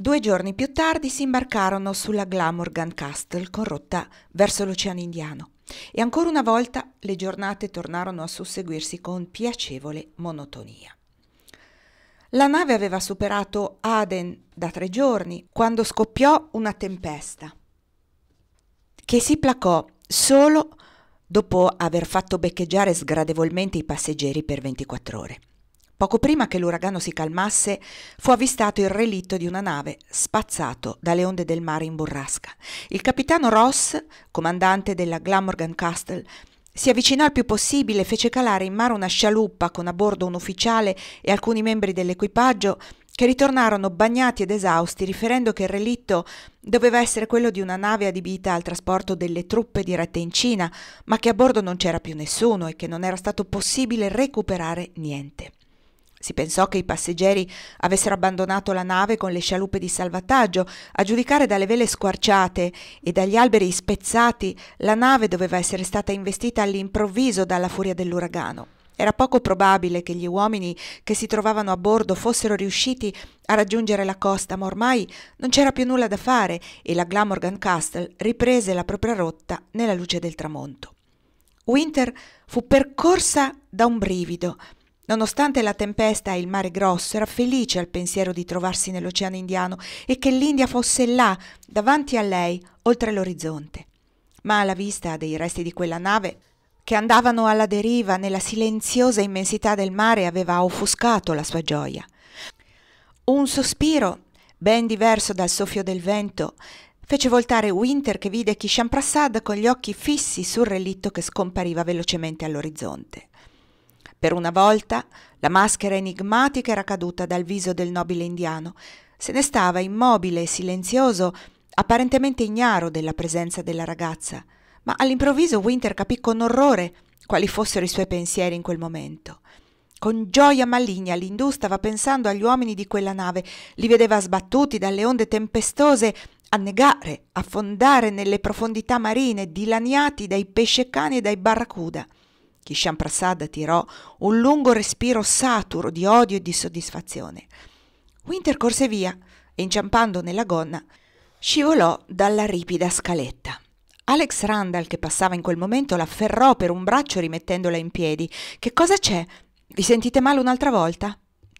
2 giorni più tardi si imbarcarono sulla Glamorgan Castle con rotta verso l'Oceano Indiano e ancora una volta le giornate tornarono a susseguirsi con piacevole monotonia. La nave aveva superato Aden da 3 giorni quando scoppiò una tempesta che si placò solo dopo aver fatto beccheggiare sgradevolmente i passeggeri per 24 ore. Poco prima che l'uragano si calmasse, fu avvistato il relitto di una nave spazzato dalle onde del mare in burrasca. Il capitano Ross, comandante della Glamorgan Castle, si avvicinò il più possibile e fece calare in mare una scialuppa con a bordo un ufficiale e alcuni membri dell'equipaggio che ritornarono bagnati ed esausti, riferendo che il relitto doveva essere quello di una nave adibita al trasporto delle truppe dirette in Cina, ma che a bordo non c'era più nessuno e che non era stato possibile recuperare niente. Si pensò che i passeggeri avessero abbandonato la nave con le scialuppe di salvataggio. A giudicare dalle vele squarciate e dagli alberi spezzati, la nave doveva essere stata investita all'improvviso dalla furia dell'uragano. Era poco probabile che gli uomini che si trovavano a bordo fossero riusciti a raggiungere la costa, ma ormai non c'era più nulla da fare e la Glamorgan Castle riprese la propria rotta nella luce del tramonto. Winter fu percorsa da un brivido. Nonostante la tempesta e il mare grosso, era felice al pensiero di trovarsi nell'Oceano Indiano e che l'India fosse là, davanti a lei, oltre l'orizzonte. Ma alla vista dei resti di quella nave, che andavano alla deriva nella silenziosa immensità del mare, aveva offuscato la sua gioia. Un sospiro, ben diverso dal soffio del vento, fece voltare Winter, che vide Kishan Prasad con gli occhi fissi sul relitto che scompariva velocemente all'orizzonte. Per una volta la maschera enigmatica era caduta dal viso del nobile indiano. Se ne stava immobile e silenzioso, apparentemente ignaro della presenza della ragazza, ma all'improvviso Winter capì con orrore quali fossero i suoi pensieri in quel momento. Con gioia maligna l'indù stava pensando agli uomini di quella nave, li vedeva sbattuti dalle onde tempestose, annegare, affondare nelle profondità marine, dilaniati dai pescecani e dai barracuda. Kishan Prasad tirò un lungo respiro saturo di odio e di soddisfazione. Winter corse via e, inciampando nella gonna, scivolò dalla ripida scaletta. Alex Randall, che passava in quel momento, l'afferrò per un braccio rimettendola in piedi. «Che cosa c'è? Vi sentite male un'altra volta?»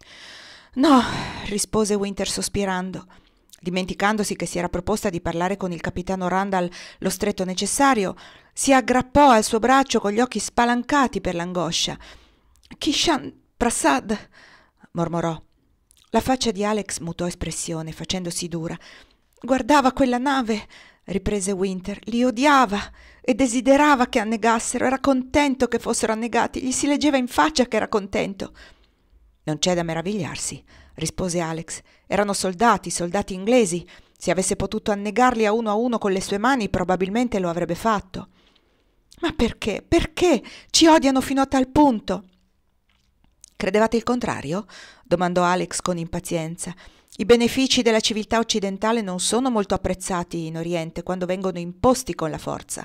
«No», rispose Winter sospirando. Dimenticandosi che si era proposta di parlare con il capitano Randall lo stretto necessario, si aggrappò al suo braccio con gli occhi spalancati per l'angoscia. «Kishan Prasad», mormorò. La faccia di Alex mutò espressione, facendosi dura. «Guardava quella nave», riprese Winter, «li odiava e desiderava che annegassero, era contento che fossero annegati, gli si leggeva in faccia che era contento». «Non c'è da meravigliarsi», rispose Alex. «Erano soldati inglesi. Se avesse potuto annegarli a uno con le sue mani, probabilmente lo avrebbe fatto». «Ma perché? Perché? Ci odiano fino a tal punto?» «Credevate il contrario?» domandò Alex con impazienza. «I benefici della civiltà occidentale non sono molto apprezzati in Oriente quando vengono imposti con la forza».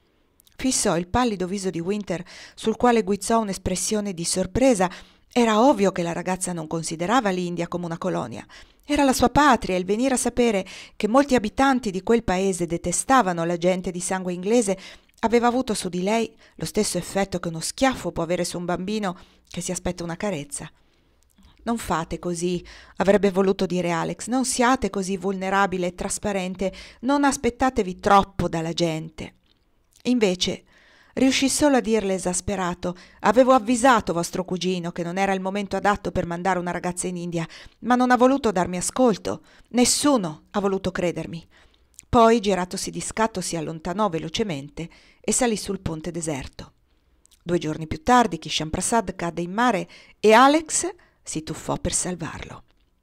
Fissò il pallido viso di Winter, sul quale guizzò un'espressione di sorpresa. Era ovvio che la ragazza non considerava l'India come una colonia. Era la sua patria e il venire a sapere che molti abitanti di quel paese detestavano la gente di sangue inglese aveva avuto su di lei lo stesso effetto che uno schiaffo può avere su un bambino che si aspetta una carezza. «Non fate così», avrebbe voluto dire Alex, «non siate così vulnerabile e trasparente, non aspettatevi troppo dalla gente». Invece riuscì solo a dirle esasperato: «Avevo avvisato vostro cugino che non era il momento adatto per mandare una ragazza in India, ma non ha voluto darmi ascolto. Nessuno ha voluto credermi». Poi, giratosi di scatto, si allontanò velocemente e salì sul ponte deserto. 2 giorni più tardi Kishan Prasad cadde in mare e Alex si tuffò per salvarlo.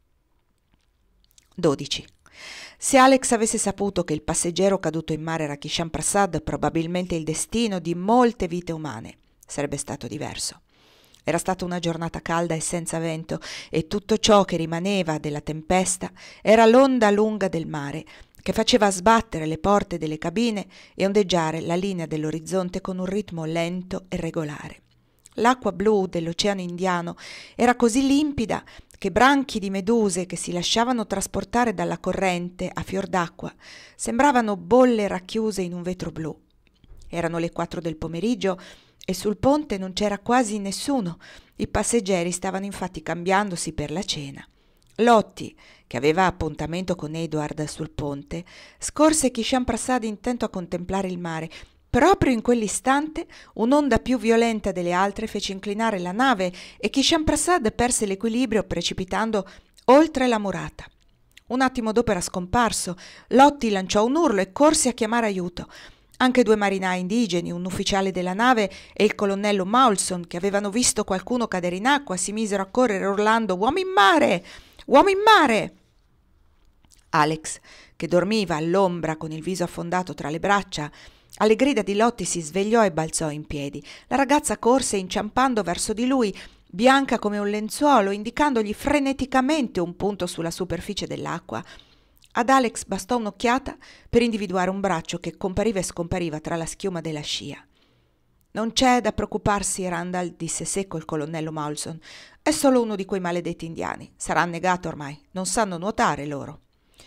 12. Se Alex avesse saputo che il passeggero caduto in mare era Kishan Prasad, probabilmente il destino di molte vite umane sarebbe stato diverso. Era stata una giornata calda e senza vento, e tutto ciò che rimaneva della tempesta era l'onda lunga del mare, che faceva sbattere le porte delle cabine e ondeggiare la linea dell'orizzonte con un ritmo lento e regolare. L'acqua blu dell'Oceano Indiano era così limpida che branchi di meduse che si lasciavano trasportare dalla corrente a fior d'acqua sembravano bolle racchiuse in un vetro blu. Erano le 4 del pomeriggio e sul ponte non c'era quasi nessuno. I passeggeri stavano infatti cambiandosi per la cena. Lottie, che aveva appuntamento con Edward sul ponte, scorse Kishan Prasad intento a contemplare il mare. Proprio in quell'istante un'onda più violenta delle altre fece inclinare la nave e Kishan Prasad perse l'equilibrio precipitando oltre la murata. Un attimo dopo era scomparso. Lottie lanciò un urlo e corse a chiamare aiuto. Anche 2 marinai indigeni, un ufficiale della nave e il colonnello Maulson, che avevano visto qualcuno cadere in acqua, si misero a correre urlando «Uomo in mare! Uomo in mare!». Alex, che dormiva all'ombra con il viso affondato tra le braccia, alle grida di Lottie si svegliò e balzò in piedi. La ragazza corse inciampando verso di lui, bianca come un lenzuolo, indicandogli freneticamente un punto sulla superficie dell'acqua. Ad Alex bastò un'occhiata per individuare un braccio che compariva e scompariva tra la schiuma della scia. «Non c'è da preoccuparsi, Randall», disse secco il colonnello Maulson. «È solo uno di quei maledetti indiani. Sarà annegato ormai. Non sanno nuotare loro».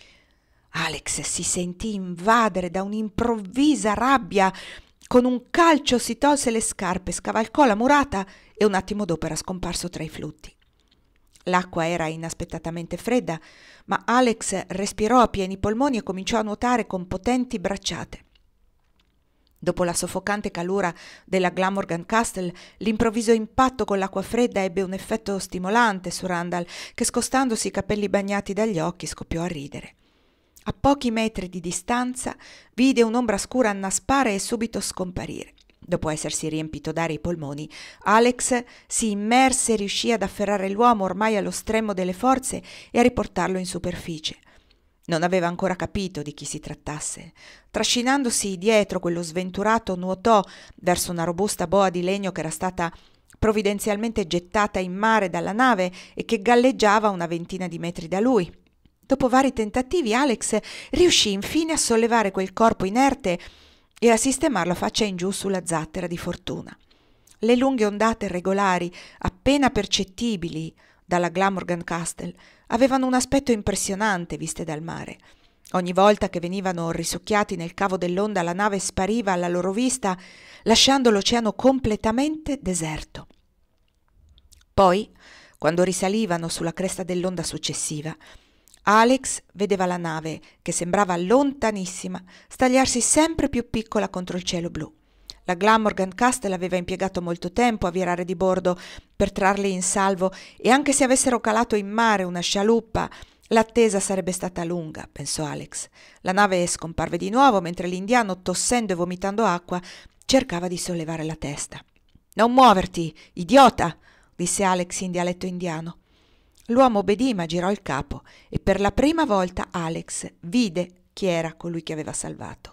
Alex si sentì invadere da un'improvvisa rabbia. Con un calcio si tolse le scarpe, scavalcò la murata e un attimo dopo era scomparso tra i flutti. L'acqua era inaspettatamente fredda, ma Alex respirò a pieni polmoni e cominciò a nuotare con potenti bracciate. Dopo la soffocante calura della Glamorgan Castle, l'improvviso impatto con l'acqua fredda ebbe un effetto stimolante su Randall, che scostandosi i capelli bagnati dagli occhi scoppiò a ridere. A pochi metri di distanza vide un'ombra scura annaspare e subito scomparire. Dopo essersi riempito d'aria i polmoni, Alex si immerse e riuscì ad afferrare l'uomo ormai allo stremo delle forze e a riportarlo in superficie. Non aveva ancora capito di chi si trattasse. Trascinandosi dietro quello sventurato, nuotò verso una robusta boa di legno che era stata provvidenzialmente gettata in mare dalla nave e che galleggiava a una 20 di metri da lui. Dopo vari tentativi, Alex riuscì infine a sollevare quel corpo inerte e a sistemarlo faccia in giù sulla zattera di fortuna. Le lunghe ondate regolari, appena percettibili dalla Glamorgan Castle, avevano un aspetto impressionante viste dal mare. Ogni volta che venivano risucchiati nel cavo dell'onda, la nave spariva alla loro vista, lasciando l'oceano completamente deserto. Poi, quando risalivano sulla cresta dell'onda successiva, Alex vedeva la nave, che sembrava lontanissima, stagliarsi sempre più piccola contro il cielo blu. La Glamorgan Castle aveva impiegato molto tempo a virare di bordo per trarli in salvo e anche se avessero calato in mare una scialuppa, l'attesa sarebbe stata lunga, pensò Alex. La nave scomparve di nuovo mentre l'indiano, tossendo e vomitando acqua, cercava di sollevare la testa. «Non muoverti, idiota!» disse Alex in dialetto indiano. L'uomo obbedì ma girò il capo e per la prima volta Alex vide chi era colui che aveva salvato.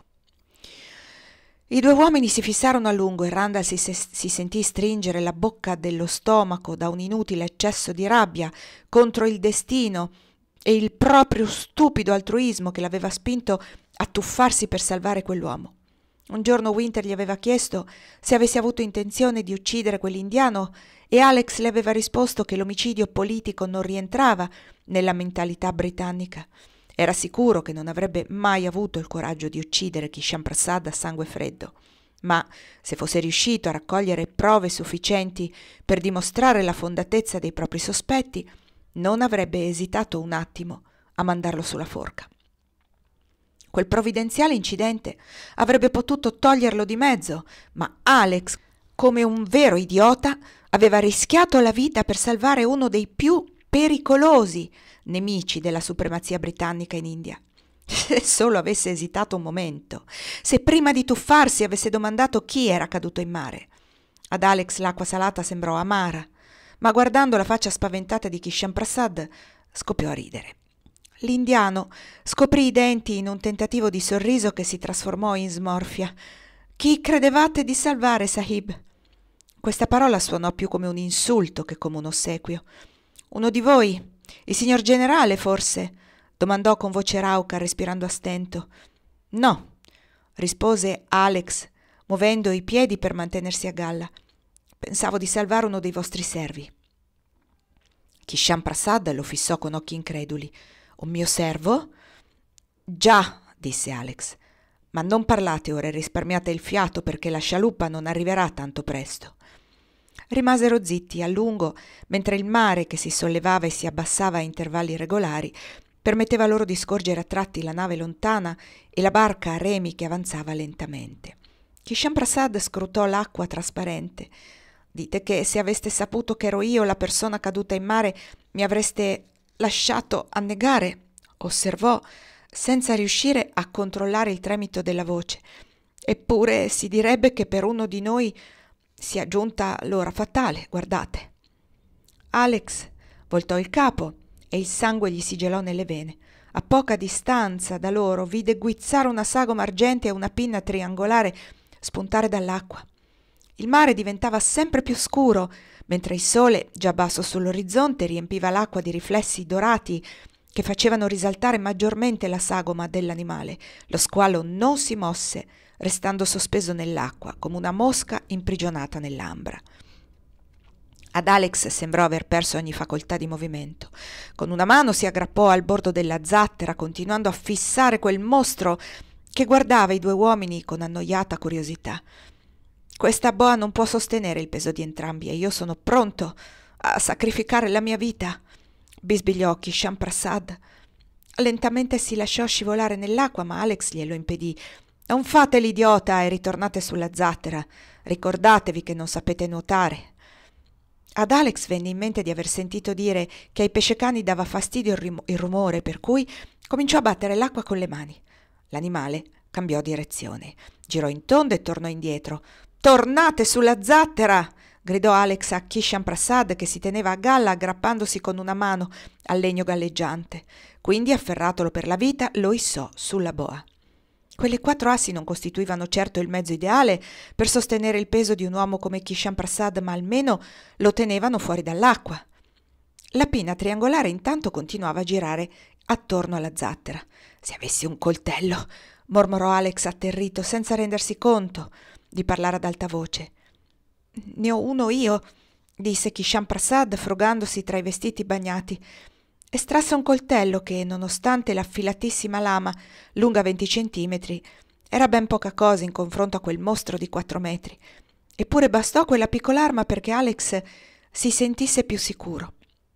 I 2 uomini si fissarono a lungo e Randall si sentì stringere la bocca dello stomaco da un inutile eccesso di rabbia contro il destino e il proprio stupido altruismo che l'aveva spinto a tuffarsi per salvare quell'uomo. Un giorno Winter gli aveva chiesto se avesse avuto intenzione di uccidere quell'indiano e Alex le aveva risposto che l'omicidio politico non rientrava nella mentalità britannica. Era sicuro che non avrebbe mai avuto il coraggio di uccidere Kishan Prasad a sangue freddo, ma se fosse riuscito a raccogliere prove sufficienti per dimostrare la fondatezza dei propri sospetti, non avrebbe esitato un attimo a mandarlo sulla forca. Quel provvidenziale incidente avrebbe potuto toglierlo di mezzo, ma Alex, come un vero idiota, aveva rischiato la vita per salvare uno dei più pericolosi nemici della supremazia britannica in India. Se solo avesse esitato un momento, se prima di tuffarsi avesse domandato chi era caduto in mare. Ad Alex l'acqua salata sembrò amara, ma guardando la faccia spaventata di Kishan Prasad scoppiò a ridere. L'indiano scoprì i denti in un tentativo di sorriso che si trasformò in smorfia. «Chi credevate di salvare, Sahib?» Questa parola suonò più come un insulto che come un ossequio. «Uno di voi? Il signor generale, forse?» domandò con voce rauca, respirando a stento. «No», rispose Alex, muovendo i piedi per mantenersi a galla. Pensavo di salvare uno dei vostri servi. Kishan Prasad lo fissò con occhi increduli. Un mio servo? Già, disse Alex. Ma non parlate ora e risparmiate il fiato perché la scialuppa non arriverà tanto presto. Rimasero zitti a lungo, mentre il mare, che si sollevava e si abbassava a intervalli regolari, permetteva loro di scorgere a tratti la nave lontana e la barca a remi che avanzava lentamente. Kishan Prasad scrutò l'acqua trasparente. Dite che se aveste saputo che ero io la persona caduta in mare mi avreste lasciato annegare, osservò, senza riuscire a controllare il tremito della voce. Eppure si direbbe che per uno di noi sia giunta l'ora fatale, guardate. Alex voltò il capo e il sangue gli si gelò nelle vene. A poca distanza da loro vide guizzare una sagoma argentea e una pinna triangolare spuntare dall'acqua. Il mare diventava sempre più scuro, mentre il sole, già basso sull'orizzonte, riempiva l'acqua di riflessi dorati che facevano risaltare maggiormente la sagoma dell'animale. Lo squalo non si mosse, restando sospeso nell'acqua, come una mosca imprigionata nell'ambra. Ad Alex sembrò aver perso ogni facoltà di movimento. Con una mano si aggrappò al bordo della zattera, continuando a fissare quel mostro che guardava i due uomini con annoiata curiosità. Questa boa non può sostenere il peso di entrambi e io sono pronto a sacrificare la mia vita, bisbigliò Kishan Prasad. Lentamente si lasciò scivolare nell'acqua, ma Alex glielo impedì. Non fate l'idiota e ritornate sulla zattera. Ricordatevi che non sapete nuotare. Ad Alex venne in mente di aver sentito dire che ai pescecani dava fastidio il rumore, per cui cominciò a battere l'acqua con le mani. L'animale cambiò direzione, girò in tondo e tornò indietro. «Tornate sulla zattera!» gridò Alex a Kishan Prasad, che si teneva a galla aggrappandosi con una mano al legno galleggiante. Quindi, afferratolo per la vita, lo issò sulla boa. Quelle 4 assi non costituivano certo il mezzo ideale per sostenere il peso di un uomo come Kishan Prasad, ma almeno lo tenevano fuori dall'acqua. La pinna triangolare intanto continuava a girare attorno alla zattera. «Se avessi un coltello!» mormorò Alex atterrito, senza rendersi conto di parlare ad alta voce. «Ne ho uno io», disse Kishan Prasad, frugandosi tra i vestiti bagnati. Estrasse un coltello che, nonostante l'affilatissima lama, lunga 20 centimetri, era ben poca cosa in confronto a quel mostro di 4 metri. Eppure bastò quella piccola arma perché Alex si sentisse più sicuro.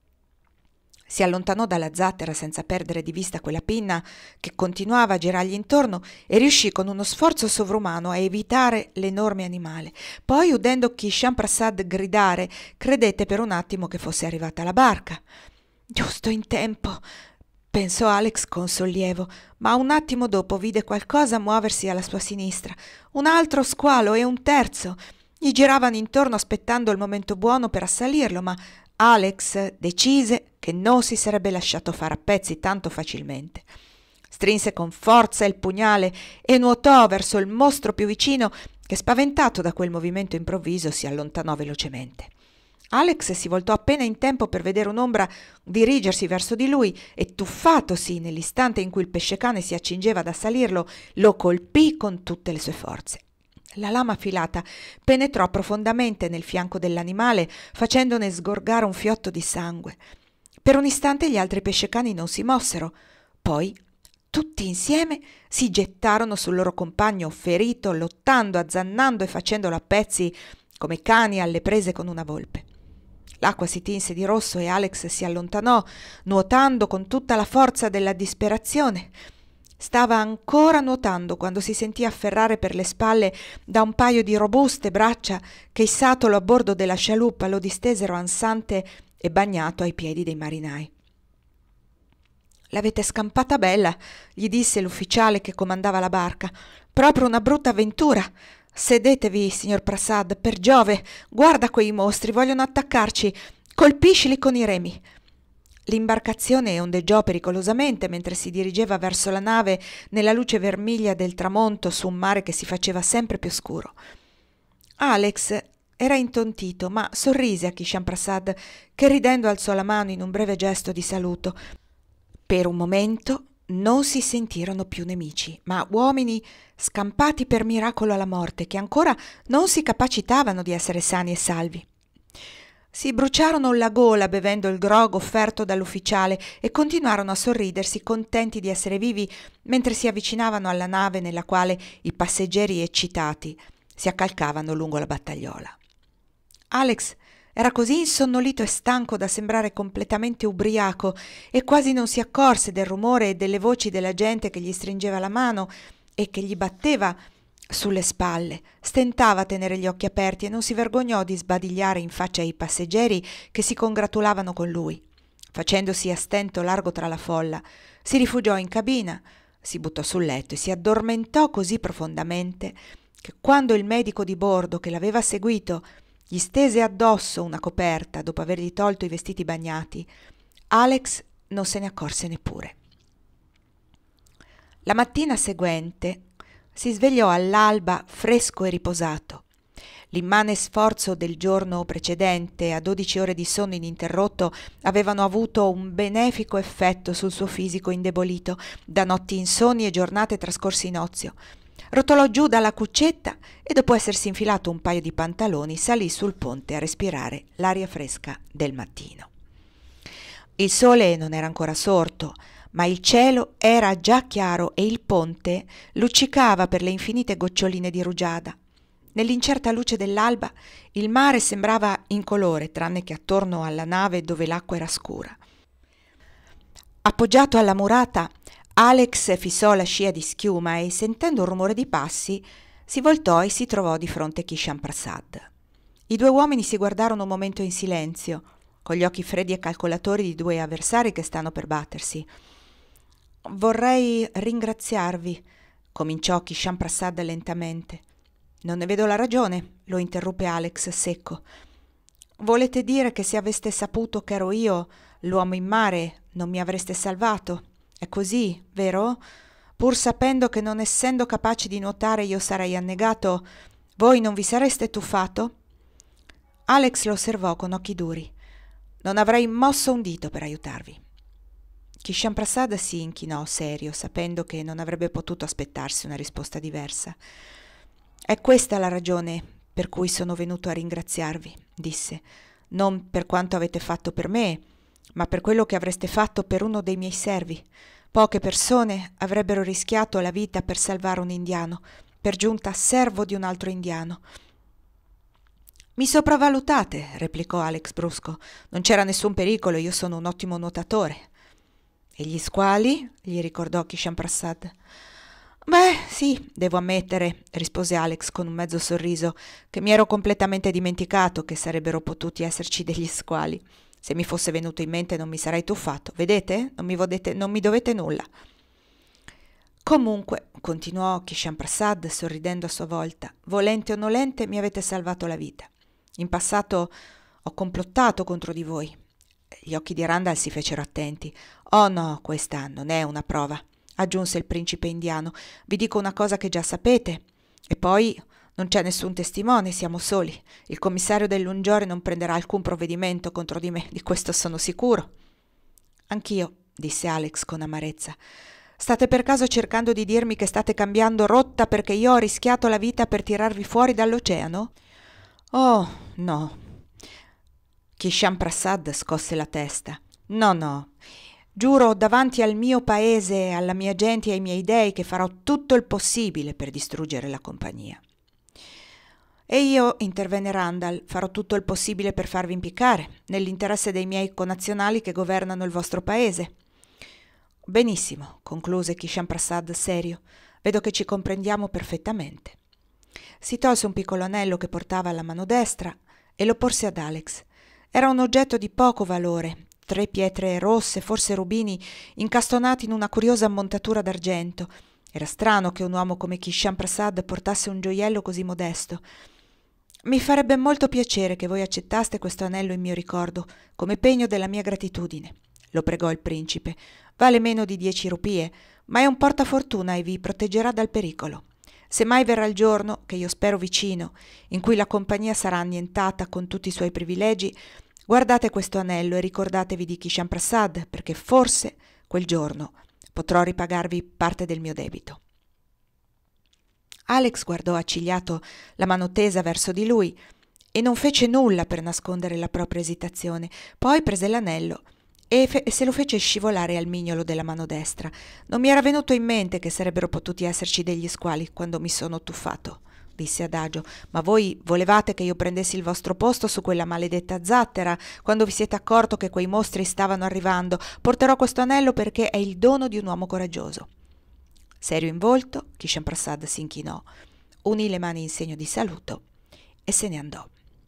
Si allontanò dalla zattera senza perdere di vista quella pinna che continuava a girargli intorno e riuscì con uno sforzo sovrumano a evitare l'enorme animale. Poi, udendo Kishan Prasad gridare, credette per un attimo che fosse arrivata la barca. «Giusto in tempo», pensò Alex con sollievo, ma un attimo dopo vide qualcosa muoversi alla sua sinistra. Un altro squalo e un terzo. Gli giravano intorno aspettando il momento buono per assalirlo, ma Alex decise che non si sarebbe lasciato fare a pezzi tanto facilmente. Strinse con forza il pugnale e nuotò verso il mostro più vicino che, spaventato da quel movimento improvviso, si allontanò velocemente. Alex si voltò appena in tempo per vedere un'ombra dirigersi verso di lui e, tuffatosi nell'istante in cui il pescecane si accingeva ad assalirlo, lo colpì con tutte le sue forze. La lama affilata penetrò profondamente nel fianco dell'animale, facendone sgorgare un fiotto di sangue. Per un istante gli altri pescecani non si mossero, poi tutti insieme si gettarono sul loro compagno ferito, lottando, azzannando e facendolo a pezzi come cani alle prese con una volpe. L'acqua si tinse di rosso e Alex si allontanò, nuotando con tutta la forza della disperazione. Stava ancora nuotando quando si sentì afferrare per le spalle da un paio di robuste braccia che, issatolo a bordo della scialuppa, lo distesero ansante e bagnato ai piedi dei marinai. «L'avete scampata bella», gli disse l'ufficiale che comandava la barca. «Proprio una brutta avventura. Sedetevi, signor Prasad, per Giove, guarda quei mostri, vogliono attaccarci. Colpiscili con i remi». L'imbarcazione ondeggiò pericolosamente mentre si dirigeva verso la nave nella luce vermiglia del tramonto su un mare che si faceva sempre più scuro. Alex era intontito, ma sorrise a Kishan Prasad, che ridendo alzò la mano in un breve gesto di saluto. Per un momento non si sentirono più nemici, ma uomini scampati per miracolo alla morte, che ancora non si capacitavano di essere sani e salvi. Si bruciarono la gola bevendo il grog offerto dall'ufficiale e continuarono a sorridersi, contenti di essere vivi, mentre si avvicinavano alla nave nella quale i passeggeri eccitati si accalcavano lungo la battagliola. Alex era così insonnolito e stanco da sembrare completamente ubriaco e quasi non si accorse del rumore e delle voci della gente che gli stringeva la mano e che gli batteva sulle spalle. Stentava a tenere gli occhi aperti e non si vergognò di sbadigliare in faccia ai passeggeri che si congratulavano con lui. Facendosi a stento largo tra la folla, si rifugiò in cabina, si buttò sul letto e si addormentò così profondamente che quando il medico di bordo che l'aveva seguito gli stese addosso una coperta dopo avergli tolto i vestiti bagnati, Alex non se ne accorse neppure. La mattina seguente si svegliò all'alba fresco e riposato. L'immane sforzo del giorno precedente, a 12 ore di sonno ininterrotto, avevano avuto un benefico effetto sul suo fisico indebolito da notti insonni e giornate trascorse in ozio. Rotolò giù dalla cuccetta e dopo essersi infilato un paio di pantaloni salì sul ponte a respirare l'aria fresca del mattino. Il sole non era ancora sorto, ma il cielo era già chiaro e il ponte luccicava per le infinite goccioline di rugiada. Nell'incerta luce dell'alba il mare sembrava incolore, tranne che attorno alla nave dove l'acqua era scura. Appoggiato alla murata, Alex fissò la scia di schiuma e, sentendo un rumore di passi, si voltò e si trovò di fronte a Kishan Prasad. I due uomini si guardarono un momento in silenzio, con gli occhi freddi e calcolatori di due avversari che stanno per battersi. «Vorrei ringraziarvi», cominciò Kishan Prasad lentamente. «Non ne vedo la ragione», lo interruppe Alex secco. «Volete dire che se aveste saputo che ero io l'uomo in mare non mi avreste salvato? È così, vero? Pur sapendo che non essendo capace di nuotare io sarei annegato, voi non vi sareste tuffato?» Alex lo osservò con occhi duri. «Non avrei mosso un dito per aiutarvi». Kishan Prasad si inchinò serio, sapendo che non avrebbe potuto aspettarsi una risposta diversa. «È questa la ragione per cui sono venuto a ringraziarvi», disse. «Non per quanto avete fatto per me, ma per quello che avreste fatto per uno dei miei servi. Poche persone avrebbero rischiato la vita per salvare un indiano, per giunta servo di un altro indiano». «Mi sopravvalutate», replicò Alex brusco. «Non c'era nessun pericolo, io sono un ottimo nuotatore». «E gli squali?» gli ricordò Kishan Prasad. «Beh, sì, devo ammettere», rispose Alex con un mezzo sorriso, «che mi ero completamente dimenticato che sarebbero potuti esserci degli squali. Se mi fosse venuto in mente non mi sarei tuffato. Vedete? Non mi dovete nulla». «Comunque», continuò Kishan Prasad sorridendo a sua volta, «volente o nolente mi avete salvato la vita. In passato ho complottato contro di voi». Gli occhi di Randall si fecero attenti. «Oh no, questa non è una prova», aggiunse il principe indiano. «Vi dico una cosa che già sapete. E poi non c'è nessun testimone, siamo soli. Il commissario dell'Ungiore non prenderà alcun provvedimento contro di me, di questo sono sicuro». «Anch'io», disse Alex con amarezza. «State per caso cercando di dirmi che state cambiando rotta perché io ho rischiato la vita per tirarvi fuori dall'oceano?» «Oh, no». Kishan Prasad scosse la testa. «No. Giuro davanti al mio paese, alla mia gente e ai miei dei che farò tutto il possibile per distruggere la compagnia». «E io», intervenne Randall, «farò tutto il possibile per farvi impiccare, nell'interesse dei miei connazionali che governano il vostro paese». «Benissimo», concluse Kishan Prasad serio. «Vedo che ci comprendiamo perfettamente». Si tolse un piccolo anello che portava alla mano destra e lo porse ad Alex. Era un oggetto di poco valore, 3 pietre rosse, forse rubini, incastonati in una curiosa montatura d'argento. Era strano che un uomo come Kishan Prasad portasse un gioiello così modesto. «Mi farebbe molto piacere che voi accettaste questo anello in mio ricordo, come pegno della mia gratitudine», lo pregò il principe. «Vale meno di 10 rupie, ma è un portafortuna e vi proteggerà dal pericolo. Se mai verrà il giorno, che io spero vicino, in cui la compagnia sarà annientata con tutti i suoi privilegi, guardate questo anello e ricordatevi di Kishan Prasad, perché forse quel giorno potrò ripagarvi parte del mio debito. Alex guardò accigliato la mano tesa verso di lui e non fece nulla per nascondere la propria esitazione. Poi prese l'anello e se lo fece scivolare al mignolo della mano destra. Non mi era venuto in mente che sarebbero potuti esserci degli squali quando mi sono tuffato, disse adagio. Ma voi volevate che io prendessi il vostro posto su quella maledetta zattera quando vi siete accorto che quei mostri stavano arrivando. Porterò questo anello perché è il dono di un uomo coraggioso. Serio in volto, Kishan Prasad si inchinò, unì le mani in segno di saluto e se ne andò.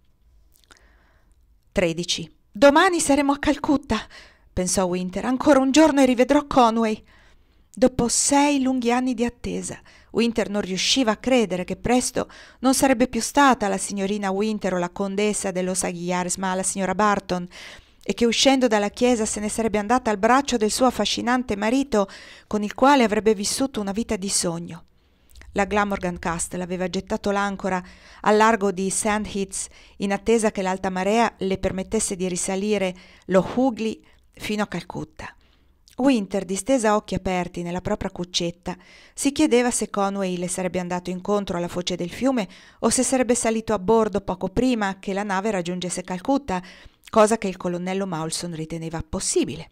13. Domani saremo a Calcutta, pensò Winter. Ancora un giorno e rivedrò Conway. Dopo 6 lunghi anni di attesa, Winter non riusciva a credere che presto non sarebbe più stata la signorina Winter o la condessa dello Aguilares, ma la signora Barton, e che uscendo dalla chiesa se ne sarebbe andata al braccio del suo affascinante marito, con il quale avrebbe vissuto una vita di sogno. La Glamorgan Castle aveva gettato l'ancora al largo di St. Heaths in attesa che l'alta marea le permettesse di risalire lo Hooghly fino a Calcutta. Winter, distesa a occhi aperti nella propria cuccetta, si chiedeva se Conway le sarebbe andato incontro alla foce del fiume o se sarebbe salito a bordo poco prima che la nave raggiungesse Calcutta, cosa che il colonnello Maulson riteneva possibile.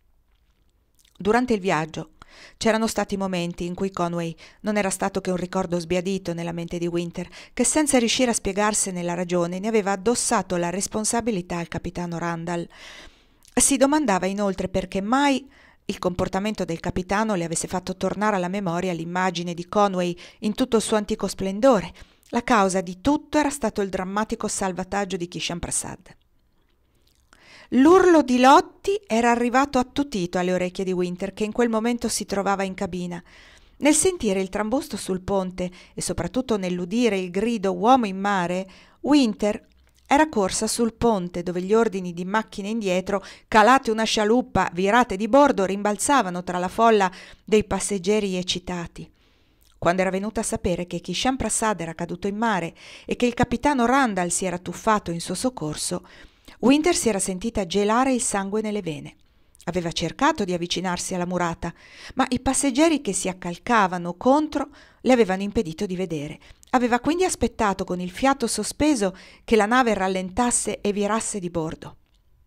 Durante il viaggio c'erano stati momenti in cui Conway non era stato che un ricordo sbiadito nella mente di Winter, che senza riuscire a spiegarsene la ragione ne aveva addossato la responsabilità al capitano Randall. Si domandava inoltre perché mai il comportamento del capitano le avesse fatto tornare alla memoria l'immagine di Conway in tutto il suo antico splendore. La causa di tutto era stato il drammatico salvataggio di Kishan Prasad. L'urlo di Lotti era arrivato attutito alle orecchie di Winter, che in quel momento si trovava in cabina. Nel sentire il trambusto sul ponte e soprattutto nell'udire il grido «Uomo in mare», Winter era corsa sul ponte dove gli ordini di macchine indietro, calate una scialuppa, virate di bordo, rimbalzavano tra la folla dei passeggeri eccitati. Quando era venuta a sapere che Kishan Prasad era caduto in mare e che il capitano Randall si era tuffato in suo soccorso, Winter si era sentita gelare il sangue nelle vene. Aveva cercato di avvicinarsi alla murata, ma i passeggeri che si accalcavano contro le avevano impedito di vedere. Aveva quindi aspettato con il fiato sospeso che la nave rallentasse e virasse di bordo.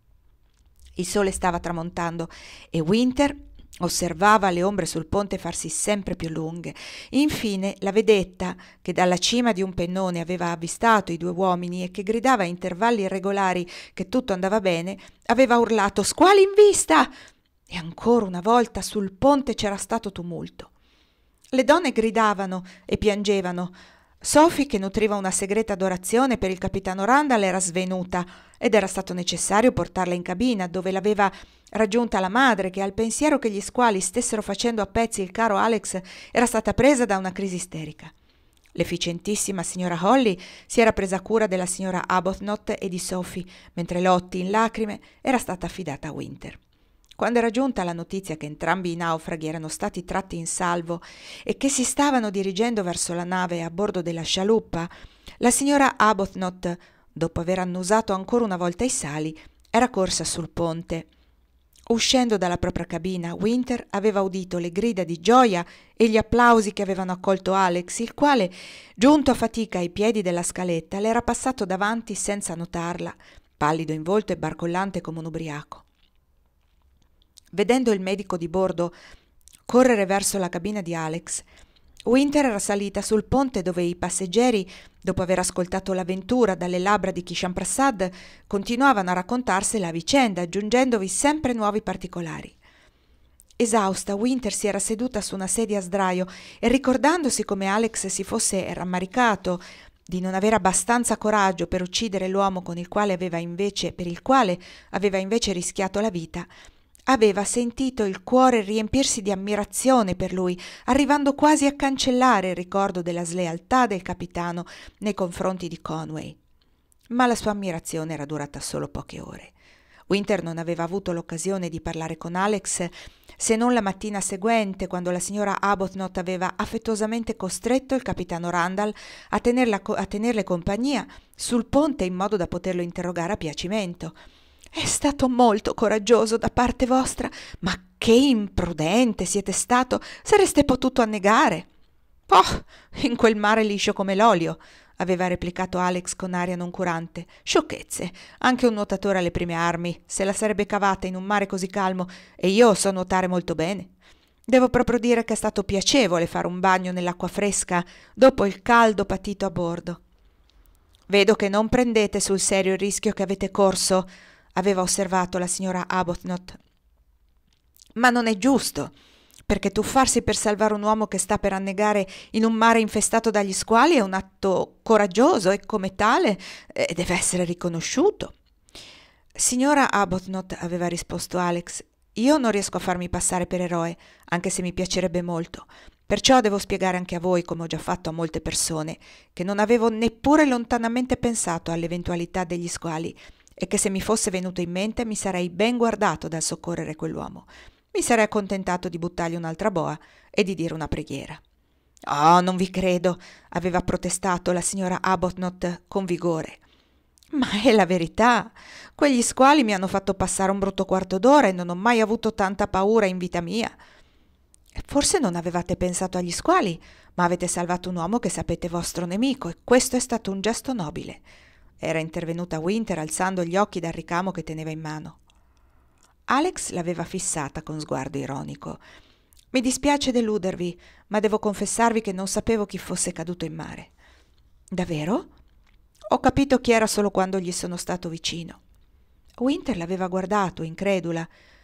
Il sole stava tramontando e Winter osservava le ombre sul ponte farsi sempre più lunghe. Infine la vedetta, che dalla cima di un pennone aveva avvistato i 2 uomini e che gridava a intervalli irregolari che tutto andava bene, aveva urlato «Squali in vista!» E ancora una volta sul ponte c'era stato tumulto. Le donne gridavano e piangevano. Sophie, che nutriva una segreta adorazione per il capitano Randall, era svenuta ed era stato necessario portarla in cabina, dove l'aveva raggiunta la madre, che al pensiero che gli squali stessero facendo a pezzi il caro Alex era stata presa da una crisi isterica. L'efficientissima signora Holly si era presa cura della signora Arbuthnot e di Sophie, mentre Lottie, in lacrime, era stata affidata a Winter. Quando era giunta la notizia che entrambi i naufraghi erano stati tratti in salvo e che si stavano dirigendo verso la nave a bordo della scialuppa, la signora Arbuthnot, dopo aver annusato ancora una volta i sali, era corsa sul ponte. Uscendo dalla propria cabina, Winter aveva udito le grida di gioia e gli applausi che avevano accolto Alex, il quale, giunto a fatica ai piedi della scaletta, le era passato davanti senza notarla, pallido in volto e barcollante come un ubriaco. Vedendo il medico di bordo correre verso la cabina di Alex, Winter era salita sul ponte dove i passeggeri, dopo aver ascoltato l'avventura dalle labbra di Kishan Prasad, continuavano a raccontarsi la vicenda, aggiungendovi sempre nuovi particolari. Esausta, Winter si era seduta su una sedia a sdraio e, ricordandosi come Alex si fosse rammaricato di non avere abbastanza coraggio per uccidere l'uomo per il quale aveva invece rischiato la vita, aveva sentito il cuore riempirsi di ammirazione per lui, arrivando quasi a cancellare il ricordo della slealtà del capitano nei confronti di Conway. Ma la sua ammirazione era durata solo poche ore. Winter non aveva avuto l'occasione di parlare con Alex se non la mattina seguente, quando la signora Arbuthnot aveva affettuosamente costretto il capitano Randall a tenerle compagnia sul ponte in modo da poterlo interrogare a piacimento. È stato molto coraggioso da parte vostra, ma che imprudente siete stato! Sareste potuto annegare. Oh, in quel mare liscio come l'olio, aveva replicato Alex con aria noncurante. Sciocchezze, anche un nuotatore alle prime armi se la sarebbe cavata in un mare così calmo, e io so nuotare molto bene. Devo proprio dire che è stato piacevole fare un bagno nell'acqua fresca dopo il caldo patito a bordo. Vedo che non prendete sul serio il rischio che avete corso, aveva osservato la signora Arbuthnot. Ma non è giusto, perché tuffarsi per salvare un uomo che sta per annegare in un mare infestato dagli squali è un atto coraggioso e come tale deve essere riconosciuto. Signora Arbuthnot, aveva risposto Alex, io non riesco a farmi passare per eroe, anche se mi piacerebbe molto. Perciò devo spiegare anche a voi, come ho già fatto a molte persone, che non avevo neppure lontanamente pensato all'eventualità degli squali e che se mi fosse venuto in mente mi sarei ben guardato dal soccorrere quell'uomo. Mi sarei accontentato di buttargli un'altra boa e di dire una preghiera. «Oh, non vi credo», aveva protestato la signora Arbuthnot con vigore. «Ma è la verità. Quegli squali mi hanno fatto passare un brutto quarto d'ora e non ho mai avuto tanta paura in vita mia». «Forse non avevate pensato agli squali, ma avete salvato un uomo che sapete vostro nemico e questo è stato un gesto nobile». Era intervenuta Winter alzando gli occhi dal ricamo che teneva in mano. Alex l'aveva fissata con sguardo ironico. «Mi dispiace deludervi, ma devo confessarvi che non sapevo chi fosse caduto in mare». «Davvero?» «Ho capito chi era solo quando gli sono stato vicino». Winter l'aveva guardato, incredula.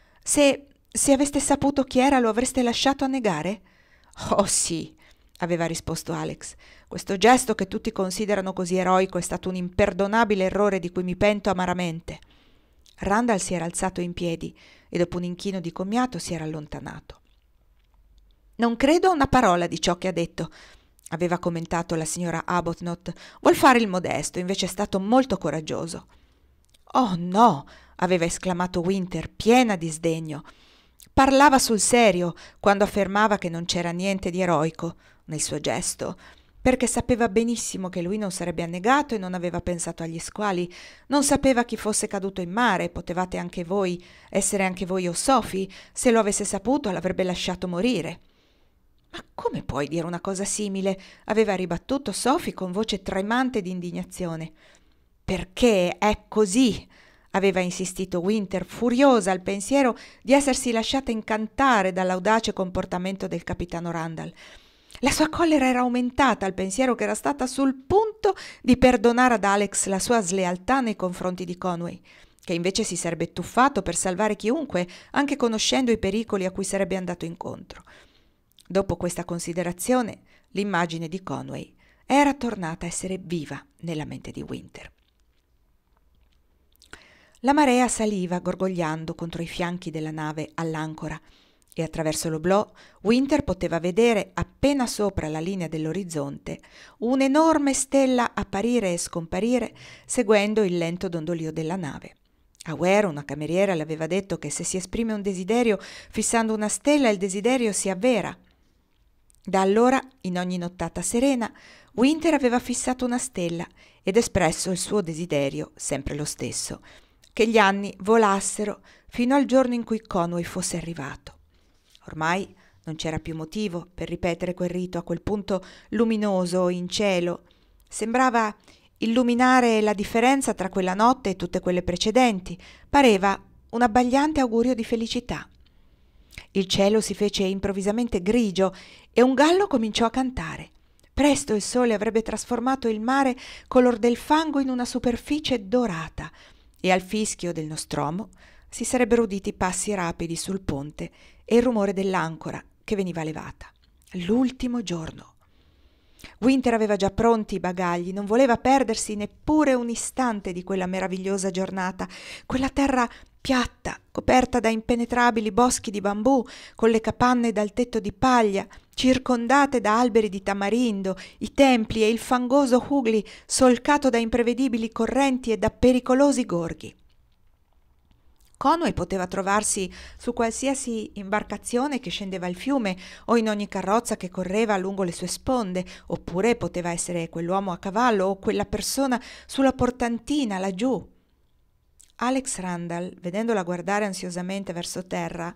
Se aveste saputo chi era, lo avreste lasciato annegare?» «Oh sì», aveva risposto Alex. «Questo gesto che tutti considerano così eroico è stato un imperdonabile errore di cui mi pento amaramente». Randall si era alzato in piedi e dopo un inchino di commiato si era allontanato. «Non credo a una parola di ciò che ha detto», aveva commentato la signora Arbuthnot. «Vuol fare il modesto, invece è stato molto coraggioso». «Oh no», aveva esclamato Winter, piena di sdegno. Parlava sul serio quando affermava che non c'era niente di eroico nel suo gesto, perché sapeva benissimo che lui non sarebbe annegato e non aveva pensato agli squali, non sapeva chi fosse caduto in mare, potevate anche voi essere anche voi o Sophie, se lo avesse saputo l'avrebbe lasciato morire. «Ma come puoi dire una cosa simile?» aveva ribattuto Sophie con voce tremante di indignazione. «Perché è così», aveva insistito Winter, furiosa al pensiero di essersi lasciata incantare dall'audace comportamento del capitano Randall. La sua collera era aumentata al pensiero che era stata sul punto di perdonare ad Alex la sua slealtà nei confronti di Conway, che invece si sarebbe tuffato per salvare chiunque, anche conoscendo i pericoli a cui sarebbe andato incontro. Dopo questa considerazione, l'immagine di Conway era tornata a essere viva nella mente di Winter. La marea saliva gorgogliando contro i fianchi della nave all'ancora e attraverso l'oblò Winter poteva vedere, appena sopra la linea dell'orizzonte, un'enorme stella apparire e scomparire seguendo il lento dondolio della nave. A Ware, una cameriera, le aveva detto che se si esprime un desiderio fissando una stella, il desiderio si avvera. Da allora, in ogni nottata serena, Winter aveva fissato una stella ed espresso il suo desiderio, sempre lo stesso, che gli anni volassero fino al giorno in cui Conway fosse arrivato. Ormai non c'era più motivo per ripetere quel rito a quel punto luminoso in cielo. Sembrava illuminare la differenza tra quella notte e tutte quelle precedenti. Pareva un abbagliante augurio di felicità. Il cielo si fece improvvisamente grigio e un gallo cominciò a cantare. Presto il sole avrebbe trasformato il mare color del fango in una superficie dorata e al fischio del nostromo si sarebbero uditi passi rapidi sul ponte e il rumore dell'ancora che veniva levata. L'ultimo giorno. Winter aveva già pronti i bagagli, non voleva perdersi neppure un istante di quella meravigliosa giornata, quella terra piatta, coperta da impenetrabili boschi di bambù, con le capanne dal tetto di paglia, circondate da alberi di tamarindo, i templi e il fangoso Hugli solcato da imprevedibili correnti e da pericolosi gorghi. Conway poteva trovarsi su qualsiasi imbarcazione che scendeva il fiume o in ogni carrozza che correva lungo le sue sponde, oppure poteva essere quell'uomo a cavallo o quella persona sulla portantina laggiù. Alex Randall, vedendola guardare ansiosamente verso terra,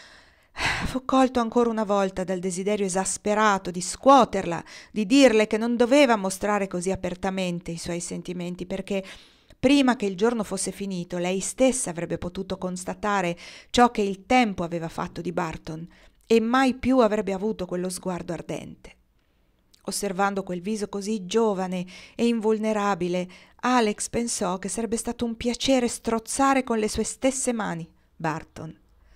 fu colto ancora una volta dal desiderio esasperato di scuoterla, di dirle che non doveva mostrare così apertamente i suoi sentimenti, perché prima che il giorno fosse finito lei stessa avrebbe potuto constatare ciò che il tempo aveva fatto di Barton e mai più avrebbe avuto quello sguardo ardente. Osservando quel viso così giovane e invulnerabile, Alex pensò che sarebbe stato un piacere strozzare con le sue stesse mani Barton.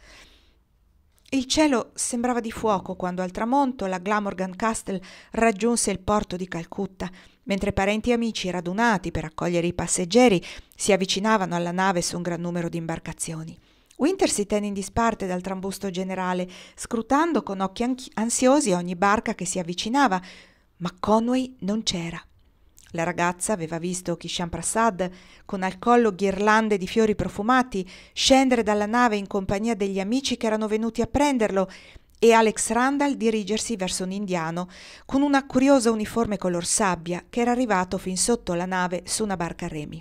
Il cielo sembrava di fuoco quando al tramonto la Glamorgan Castle raggiunse il porto di Calcutta, mentre parenti e amici radunati per accogliere i passeggeri si avvicinavano alla nave su un gran numero di imbarcazioni. Winter si tenne in disparte dal trambusto generale, scrutando con occhi ansiosi ogni barca che si avvicinava, ma Conway non c'era. La ragazza aveva visto Kishan Prasad, con al collo ghirlande di fiori profumati, scendere dalla nave in compagnia degli amici che erano venuti a prenderlo e Alex Randall dirigersi verso un indiano con una curiosa uniforme color sabbia che era arrivato fin sotto la nave su una barca a remi.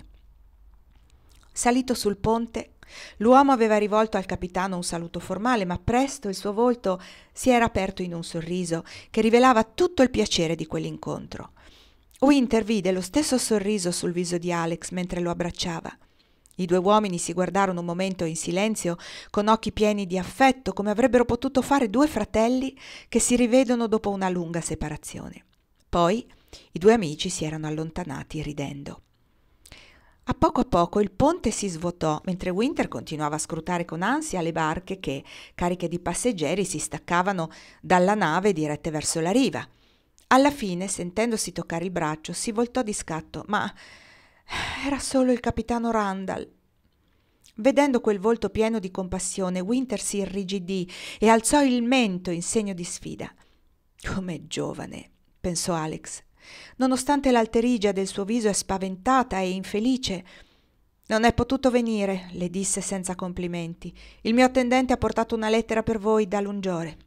Salito sul ponte, l'uomo aveva rivolto al capitano un saluto formale, ma presto il suo volto si era aperto in un sorriso che rivelava tutto il piacere di quell'incontro. Winter vide lo stesso sorriso sul viso di Alex mentre lo abbracciava. I due uomini si guardarono un momento in silenzio, con occhi pieni di affetto, come avrebbero potuto fare due fratelli che si rivedono dopo una lunga separazione. Poi i due amici si erano allontanati ridendo. A poco il ponte si svuotò, mentre Winter continuava a scrutare con ansia le barche che, cariche di passeggeri, si staccavano dalla nave dirette verso la riva. Alla fine, sentendosi toccare il braccio, si voltò di scatto, ma era solo il capitano Randall. Vedendo quel volto pieno di compassione, Winter si irrigidì e alzò il mento in segno di sfida. Com'è giovane, pensò Alex. Nonostante l'alterigia del suo viso è spaventata e infelice. Non è potuto venire, le disse senza complimenti. Il mio attendente ha portato una lettera per voi da Lungiore.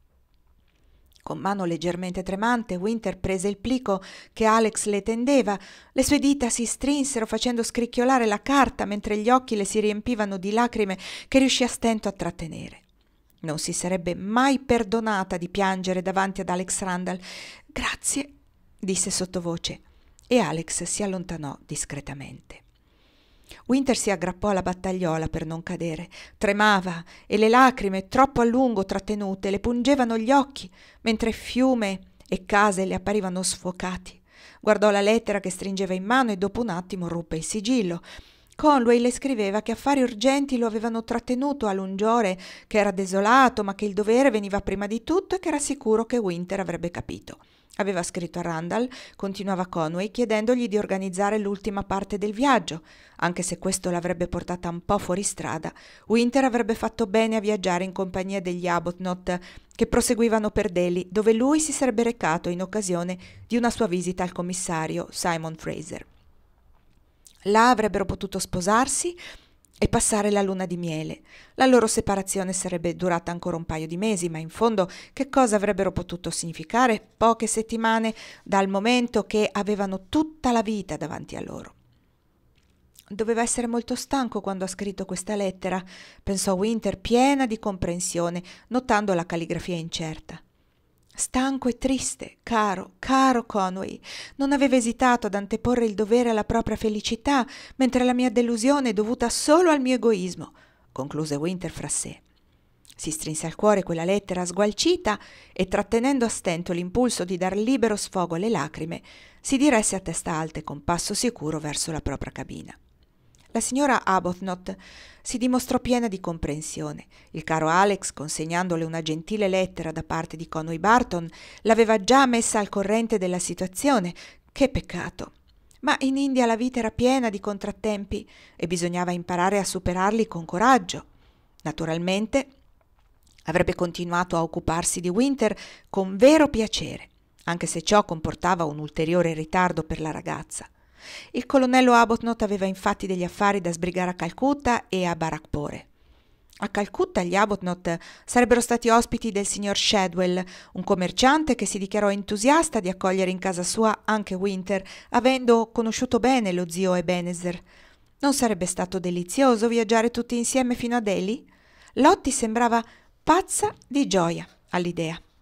Con mano leggermente tremante, Winter prese il plico che Alex le tendeva. Le sue dita si strinsero facendo scricchiolare la carta, mentre gli occhi le si riempivano di lacrime che riuscì a stento a trattenere. Non si sarebbe mai perdonata di piangere davanti ad Alex Randall. «Grazie», disse sottovoce, e Alex si allontanò discretamente. Winter si aggrappò alla battagliola per non cadere. Tremava e le lacrime, troppo a lungo trattenute, le pungevano gli occhi, mentre fiume e case le apparivano sfocati. Guardò la lettera che stringeva in mano e dopo un attimo ruppe il sigillo. Conway le scriveva che affari urgenti lo avevano trattenuto a Lungiore, che era desolato, ma che il dovere veniva prima di tutto e che era sicuro che Winter avrebbe capito. Aveva scritto a Randall, continuava Conway, chiedendogli di organizzare l'ultima parte del viaggio. Anche se questo l'avrebbe portata un po' fuori strada, Winter avrebbe fatto bene a viaggiare in compagnia degli Arbuthnot, che proseguivano per Delhi, dove lui si sarebbe recato in occasione di una sua visita al commissario Simon Fraser. Là avrebbero potuto sposarsi e passare la luna di miele. La loro separazione sarebbe durata ancora un paio di mesi, ma in fondo che cosa avrebbero potuto significare poche settimane dal momento che avevano tutta la vita davanti a loro? Doveva essere molto stanco quando ha scritto questa lettera, pensò Winter, piena di comprensione, notando la calligrafia incerta. Stanco e triste, caro Conway. Non aveva esitato ad anteporre il dovere alla propria felicità, mentre la mia delusione è dovuta solo al mio egoismo, concluse Winter fra sé. Si strinse al cuore quella lettera sgualcita e, trattenendo a stento l'impulso di dar libero sfogo alle lacrime, si diresse a testa alta e con passo sicuro verso la propria cabina. La signora Arbuthnot si dimostrò piena di comprensione. Il caro Alex, consegnandole una gentile lettera da parte di Conway Barton, l'aveva già messa al corrente della situazione. Che peccato! Ma in India la vita era piena di contrattempi e bisognava imparare a superarli con coraggio. Naturalmente avrebbe continuato a occuparsi di Winter con vero piacere, anche se ciò comportava un ulteriore ritardo per la ragazza. Il colonnello Arbuthnot aveva infatti degli affari da sbrigare a Calcutta e a Barakpore. A Calcutta gli Arbuthnot sarebbero stati ospiti del signor Shadwell, un commerciante che si dichiarò entusiasta di accogliere in casa sua anche Winter, avendo conosciuto bene lo zio Ebenezer. Non sarebbe stato delizioso viaggiare tutti insieme fino a Delhi? Lottie sembrava pazza di gioia all'idea.